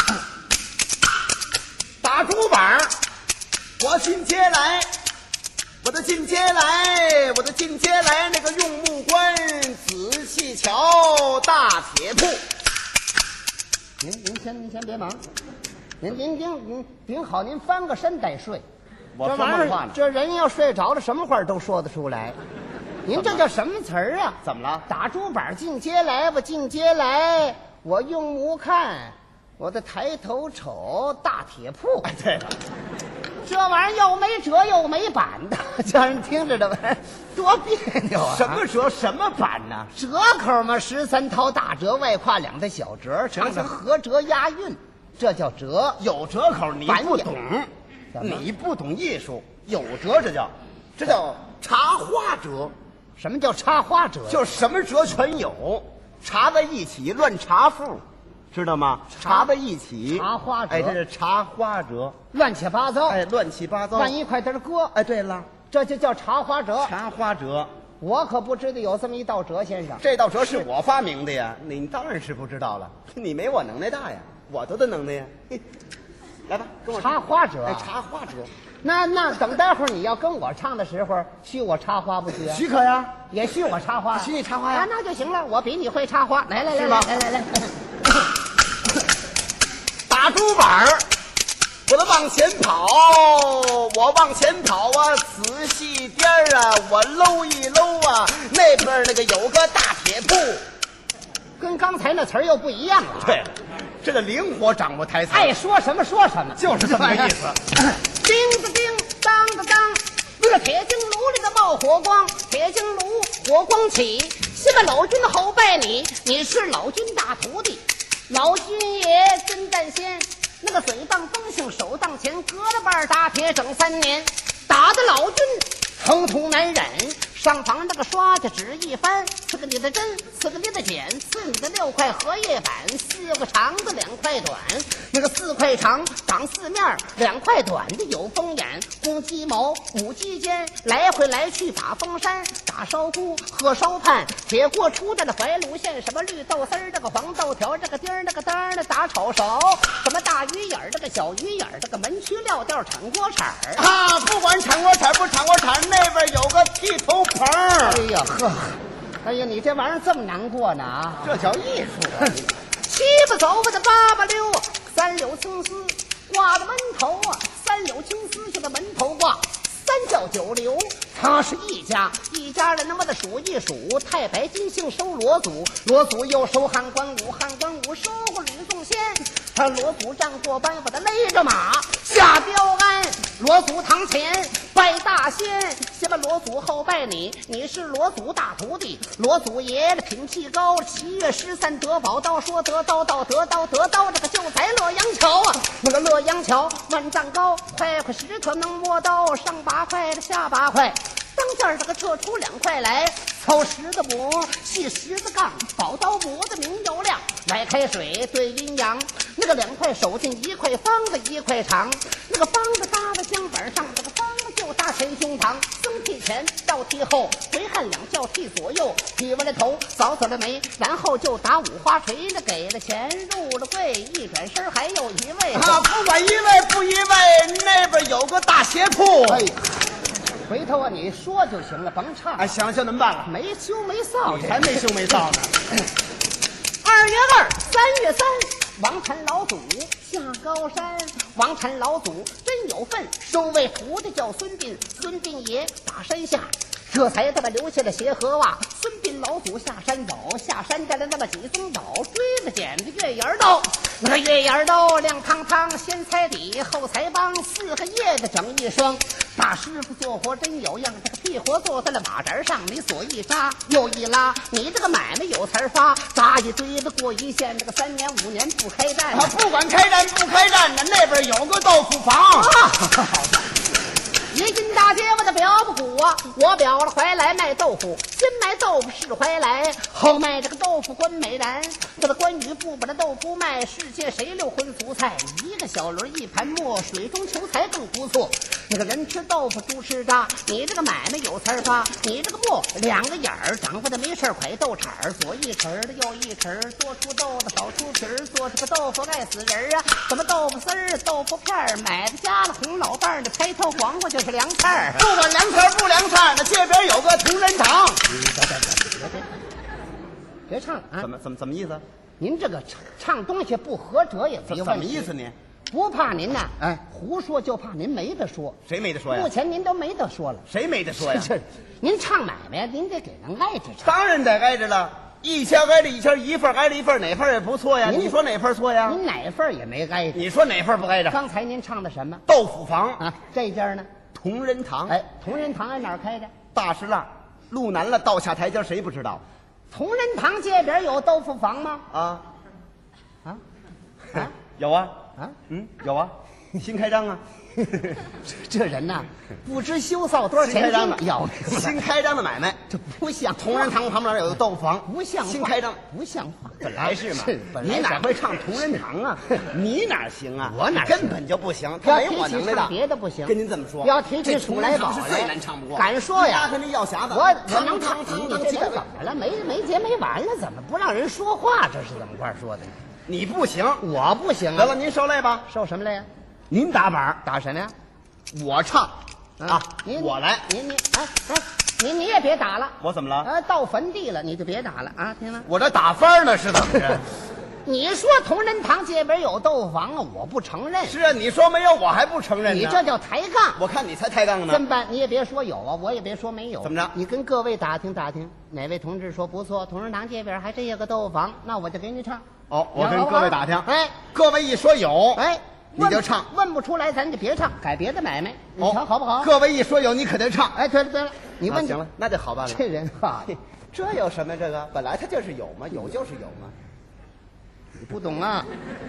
打竹板。我进街来，我的进街来，我的进街来，那个用木棺仔细瞧大铁铺。 您先别忙，您好，您翻个身得睡。 我说梦话呢。 这人要睡着了，什么话都说得出来。您这叫什么词儿啊？ 怎么了？ 打竹板进街来吧，进街来，我用目看，我的抬头瞅大铁铺。 哎，对了。 这玩意儿又没折又没板的，叫人听着这玩意儿多别扭啊！ 什么折什么板呢？ 折口嘛，13掏大折，外跨2的小折，常常合折押韵，这叫折。 有折口你不懂，你不懂艺术。有折这叫茶花折。 什么叫茶花折？ 就什么折全有，插在一起乱茶腹。知道吗？插在一起， 茶花折。 哎，这是茶花折， 乱七八糟。 哎，乱七八糟。 往一块地搁。 哎，对了， 这就叫茶花折。 茶花折， 我可不知道有这么一道折，先生。 这道折是我发明的呀，你当然是不知道了。你没我能耐大呀，我多大能耐呀？来吧，跟我茶花折。 哎，茶花折。 那等待会儿你要跟我唱的时候，许我插花不许？ 许可呀， 也许我插花。 许你插花呀？ 那就行了，我比你会插花。来， 打竹板儿，我往前跑，我往前跑啊，仔细点儿啊，我搂一搂啊，那边那个有个大铁铺， 跟刚才那词儿又不一样了。 对，这个灵活掌握台词， 爱说什么说什么， 就是这么个意思。 叮的叮，当的当，那个铁精炉里的冒火光，铁精炉火光起，先把老君的后拜你，你是老君大徒弟。老君爷真担心，那个嘴当风性手当前，隔了半打铁整3年，打的老君疼痛难忍。上房那个刷子纸一翻，刺个你的针，刺个你的剪，刺你的6块荷叶板，4个长的2块短，那个4块长长4面，2块短的有风眼，公鸡毛母鸡尖，来回来去打风山，打烧菇喝烧pan，铁锅出的那怀卤馅，什么绿豆丝儿，这个黄豆条，这个丁儿，那个当儿的打炒手，什么大鱼眼儿，这个小鱼眼儿，这个门区料调铲锅铲儿啊，不管铲锅铲不铲锅铲，那边有个剃头棚。 哎呀呵，哎呀，你这玩意儿这么难过呢啊！ 这叫艺术。 7吧走吧的8吧溜，3绺青丝挂在门头啊，3绺青丝就在门头挂。3教9流，他是一家人，他妈的数一数，太白金星收罗祖，罗祖又收汉官武，汉官武收过吕宋先。他罗祖战过班，把他勒着马下标鞍，罗祖堂前拜大仙，先把罗祖后拜你，你是罗祖大徒弟，罗祖爷的品气高，7月13得宝刀，说得刀到得刀，得刀这个就在洛阳桥啊，那个洛阳桥万丈高，块石头能摸刀，上8块的下8块，当间这个撤出2块来，操石子母，细石子杠，宝刀磨子明又亮，来开水对阴阳， 那个2块手进1块方的1块长，那个方的搭在姜板上，那个方的就搭前胸膛，僧剃前倒剃后，回汉2教剃左右，剃完了头，扫扫了眉，然后就打5花锤，那给了钱入了柜，一转身还有一位啊，不管一位不一位，那边有个大鞋铺。 哎，回头啊你说就行了，甭唱。 哎，想怎么办了？ 没羞没臊， 你才没羞没臊呢。 2月2，3月3，王禅老祖下高山。王禅老祖真有份，收为徒的叫孙膑，孙膑爷打山下，这才他妈留下了鞋和袜。孙膑老祖下山走，下山带了那么几宗宝，锥子剪子月牙刀，那个月牙刀亮堂堂，先裁底后裁帮，4个叶子整一双。大师傅做活真有样，这个屁活坐在了马扎上，你左一扎右一拉，你这个买卖有才发，扎一堆子过一线，这个3年5年不开战， 不管开战不开战的，那边有个豆腐房。 一进大街我的表不鼓啊，我表了怀来卖豆腐，先卖豆腐是怀来，后卖这个豆腐关美然。这个关羽不把这豆腐卖，世界谁溜荤俗菜？一个小轮一盘磨，水中求财更不错。那个人吃豆腐猪吃渣，你这个买卖有才发，你这个磨2个眼儿，长不得没事蒯豆铲儿，左一匙的右一匙，多出豆子少出皮儿，做这个豆腐爱死人啊！什么豆腐丝儿、豆腐片儿，买的加了红老瓣儿的，开头黄瓜就是凉菜儿。 不管凉菜不凉菜，那这边有个同仁堂。 别唱啊！ 怎么意思？ 您这个唱东西不合辙也没问题。 怎么意思您？ 不怕您呐，哎，胡说，就怕您没得说。 谁没得说呀？ 目前您都没得说了。 谁没得说呀？ 您唱买卖，您得给人挨着唱。 当然得挨着了，一签挨着一签，一份挨着一份，哪份也不错呀。你说哪份错呀？ 您哪份也没挨着。 你说哪份不挨着？ 刚才您唱的什么？ 豆腐房啊，这家呢？ 同仁堂。 哎，同仁堂在哪儿开的？ 大石栏，路南了，到下台阶，谁不知道？ 同仁堂街边有豆腐房吗？ 啊，有啊，有啊，新开张啊。 这人呐，不知羞臊多少钱要新开张的买卖， 这不像。 同仁堂旁边有个豆腐房， 不像话。 新开张不像话， 本来是嘛。 你哪会唱同仁堂啊？你哪行啊？ 我哪根本就不行，他没我能耐的。 别的不行， 跟您这么说， 要提起楚来宝是最难唱不过。 敢说呀？ 他跟那药匣子， 我能唱。你这人怎么了？没结没完了，怎么不让人说话？这是怎么块说的？ 你不行， 我不行。 得了，您受累吧。 受什么累呀？ 您打板打什么呀？ 我唱啊，我来。 你也别打了。 我怎么了？ 到坟地了，你就别打了啊！听了。 我这打翻呢，是怎么着？ 你说同仁堂街边有豆腐房啊，我不承认。 是啊，你说没有，我还不承认呢。 你这叫抬杠。 我看你才抬杠呢。 这么办，你也别说有啊，我也别说没有。 怎么着？ 你跟各位打听打听，哪位同志说不错，同仁堂街边还真有个豆腐房，那我就给你唱。 哦，我跟各位打听。 哎， 各位一说有， 哎。 你就唱， 问不出来咱就别唱，改别的买卖，你瞧好不好？ 各位一说有，你可得唱。 哎，对了，你问行了，那就好办了。 这人啊， 这有什么？这个本来他就是有嘛，有就是有嘛。 你不懂啊？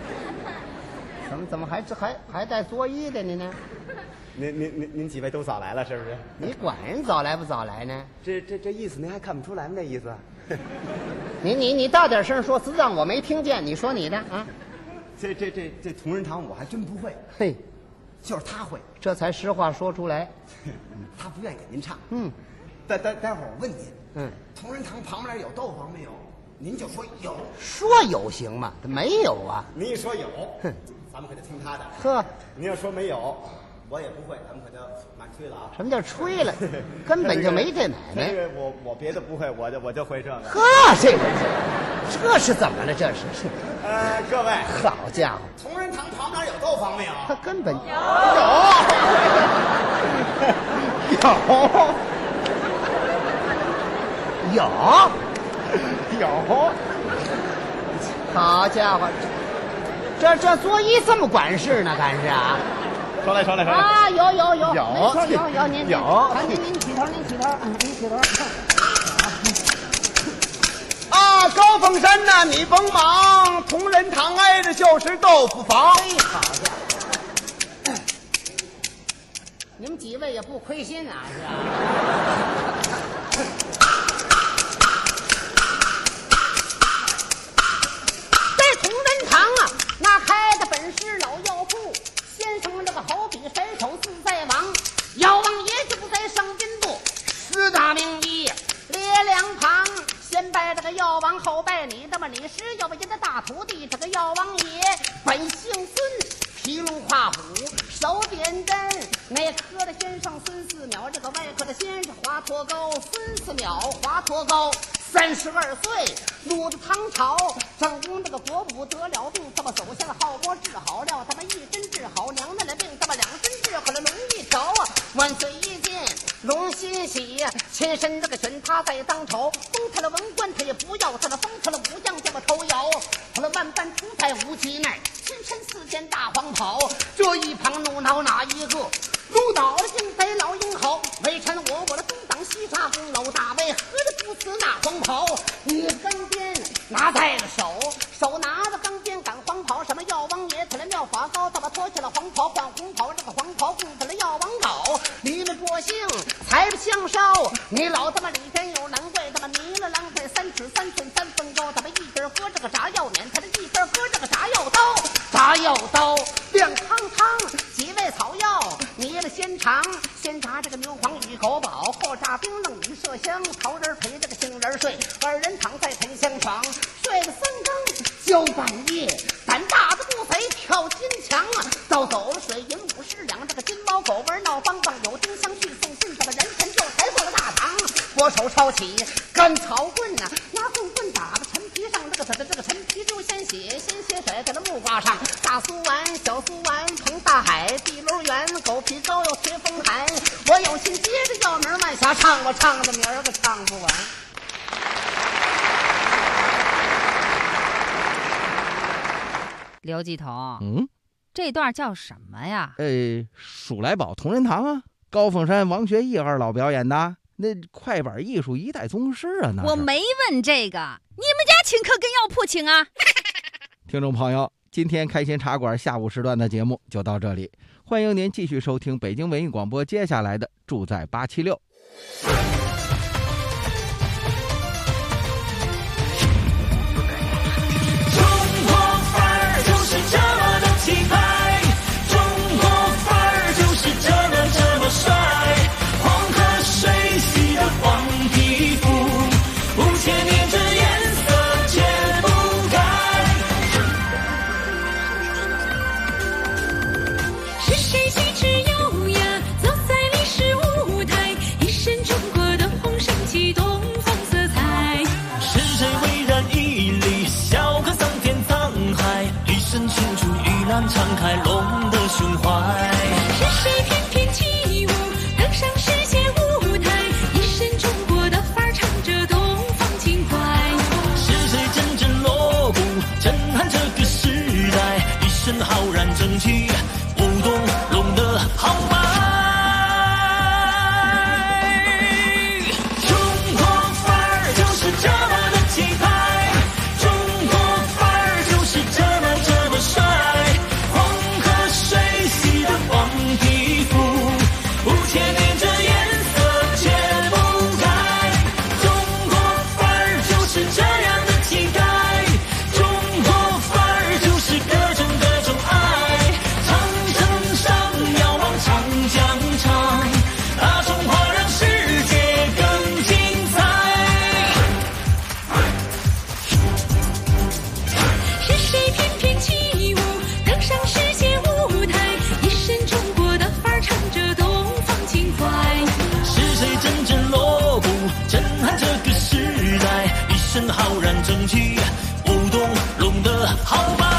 怎么还带作揖的呢？ 您几位都早来了，是不是？ 你管人早来不早来呢？ 这意思您还看不出来吗？那意思？ 你大点声说，只当我没听见。你说你的啊。 这同仁堂我还真不会， 嘿， 就是他会， 这才实话说出来。 他不愿意给您唱，待会儿我问您，同仁堂旁边有豆腐房没有？您就说有， 说有行吗？没有啊。 您一说有，咱们可得听他的。 呵， 您要说没有，我也不会，咱们可就满吹了啊。 什么叫吹了？根本就没这买卖。 我别的不会，我就会这个。 呵，这是怎么了？这是。 各位， 好家伙！ 同仁堂旁边有豆腐房没有？ 他根本有。 好家伙！这作揖这么管事呢？干是啊？ 说来啊！有， 没错有您有。 您起头，您起头。 啊，高凤山呐，你甭忙，同仁堂挨着就是豆腐房。 好家伙！你们几位也不亏心啊，是吧？这同仁堂啊，那开在这个药王后拜你，那么你是药王爷的大徒弟。这个药王爷本姓孙，披龙画虎，手点针。内科的先生孙四淼，这个外科的先生华佗高。孙四淼华佗高32岁，入的唐朝，正宫这个国母得了病，这么走下了好波治好了，他们一针治好娘娘的病，这么2针治好了龙一条啊，万岁一见龙欣喜，亲身这个选他在当头，封他了文官他也不要，他了封他了武将这么头摇，他了万般出在无极内，亲身4件大黄袍，这一旁怒恼哪一个？怒恼了应北老鹰吼，微臣我的东挡西杀公老大卫，何的不辞那黄袍？你钢鞭拿在了手拿着钢鞭赶黄袍，什么药王爷他的妙法高，他把脱下了黄袍换红袍，这个黄袍供他了药王搞，你们百姓才不相烧，你老他妈里边有难怪，他妈泥了狼狈3尺3寸3分高，他们一边搁这个炸药碾，他的一边搁这个炸药刀亮堂堂几味草药，你了先尝先炸这个牛黄与狗宝，后炸冰冷与麝香，桃仁陪这个杏仁睡，2人躺在沉香床，睡了3更交半夜，胆大的不贼跳金墙啊，倒走了水银50两，这个金毛狗玩闹梆梆，有丁香去送信，这么人臣就抬过了大堂，左手抄起干草棍啊，拿棍打到陈皮上，这个陈皮就先写水在那木瓜上，大苏丸小苏丸彭大海，地楼圆狗皮膏药贴风寒，我有心接着药名往下唱，我唱的名儿可唱不完。 刘继统，这段叫什么呀？ 鼠来宝同仁堂啊，高凤山王学义二老表演的，那快板艺术一代宗师啊！那我没问这个，你们家请客跟药铺请啊？ 听众朋友，今天开心茶馆下午时段的节目就到这里，欢迎您继续收听北京文艺广播接下来的住在876。 这么的气派，中国范儿就是这么帅，黄河水洗的黄皮肤，5000年这颜色全不改。是谁举止优雅，走在历史舞台，一身中国的红绳旗，东方色彩。是谁巍然屹立，笑看桑田沧海，一身青出玉兰敞开龙的胸怀，是谁翩翩起舞登上世界舞台，一身中国的范儿唱着东方情怀，是谁阵阵锣鼓震撼这个时代，一身浩然正气舞动龙的豪迈。中国范儿就是这么的气派，中国范儿就是这么帅，水洗的黄皮肤，5000年这颜色全不改。中国范儿就是这样的气概，中国范儿就是各种爱。长城上遥望长江长，大中华让世界更精彩。是谁翩翩起舞登上世界舞台，一身中国的范儿唱着东方情怀，是谁阵阵锣鼓震撼这个时代，一身浩然正气舞动龙的豪迈。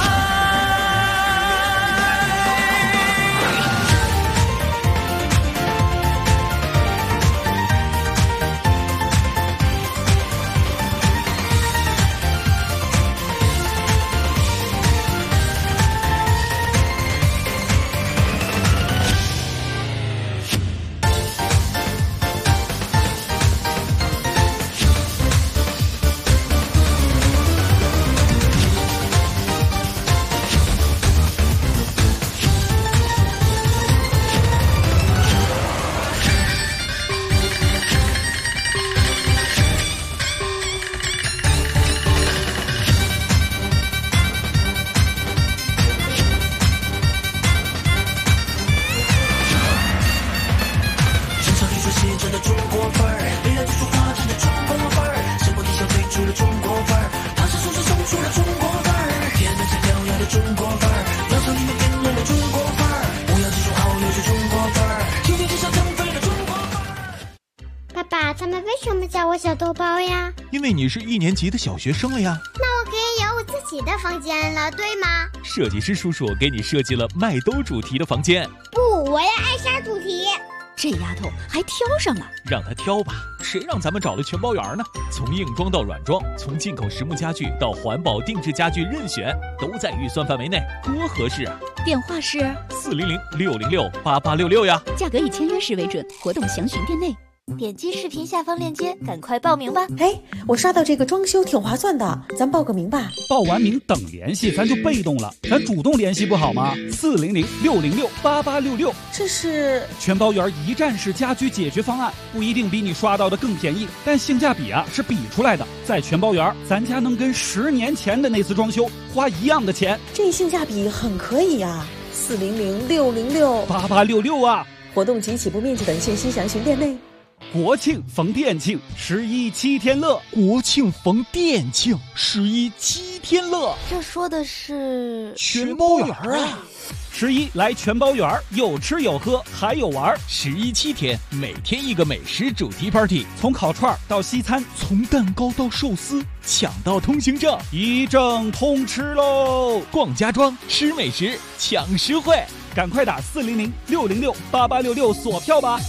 他们为什么叫我小豆包呀？ 因为你是1年级的小学生了呀。 那我可以有我自己的房间了，对吗？ 设计师叔叔给你设计了麦兜主题的房间。 不，我要艾莎主题。 这丫头还挑上了， 让她挑吧，谁让咱们找了全包圆呢？从硬装到软装，从进口实木家具到环保定制家具，任选，都在预算范围内，多合适啊！ 电话是 400-606-8866呀， 价格以签约时为准，活动详询店内。 点击视频下方链接，赶快报名吧！哎，我刷到这个装修挺划算的，咱报个名吧。 报完名等联系，咱就被动了，咱主动联系不好吗？400-606-8866， 这是全包圆一站式家居解决方案，不一定比你刷到的更便宜，但性价比是比出来的。在全包圆，咱家能跟10年前的那次装修花一样的钱， 这性价比很可以呀！400-606-8866 啊！ 活动及起步面积等信息详询店内。 国庆逢店庆，11七天乐。 国庆逢店庆，11七天乐。 这说的是全包圆啊 ！11来全包圆，有吃有喝还有玩。 11七天，每天一个美食主题 party， 从烤串到西餐， 从蛋糕到寿司，抢到通行证， 一证通吃喽！ 逛家装，吃美食，抢实惠， 赶快打400-606-8866锁票吧！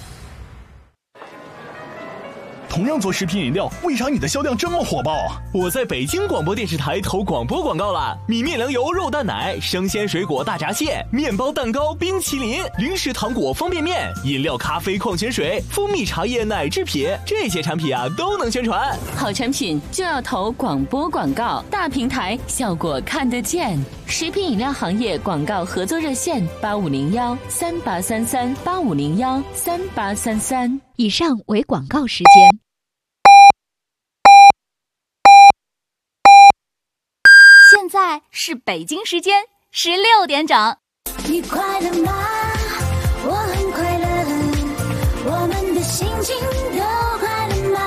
同样做食品饮料，为啥你的销量这么火爆？ 我在北京广播电视台投广播广告了，米面粮油肉蛋奶、生鲜水果大闸蟹、面包蛋糕、冰淇淋、零食糖果、方便面、饮料、咖啡、矿泉水、蜂蜜茶叶、奶制品，这些产品都能宣传。 好产品就要投广播广告，大平台效果看得见。食品饮料行业广告合作热线8501-3833-8501-3833。 以上为广告时间。 现在是北京时间16点整。 你快乐吗？我很快乐，我们的心情都快乐吗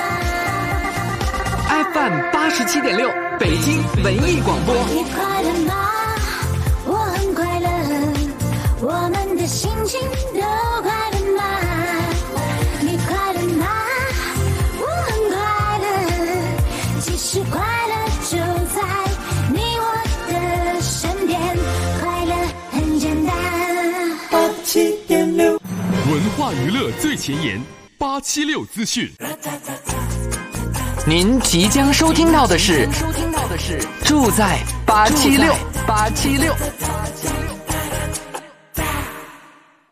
？FM 87.6，北京文艺广播。 你快乐吗？我很快乐，我们的心情都快乐吗？你快乐吗？我很快乐，其实快乐就在你我的身边，快乐很简单。87.6， 文化娱乐最前沿，876资讯。 您即将收听到的是住在876。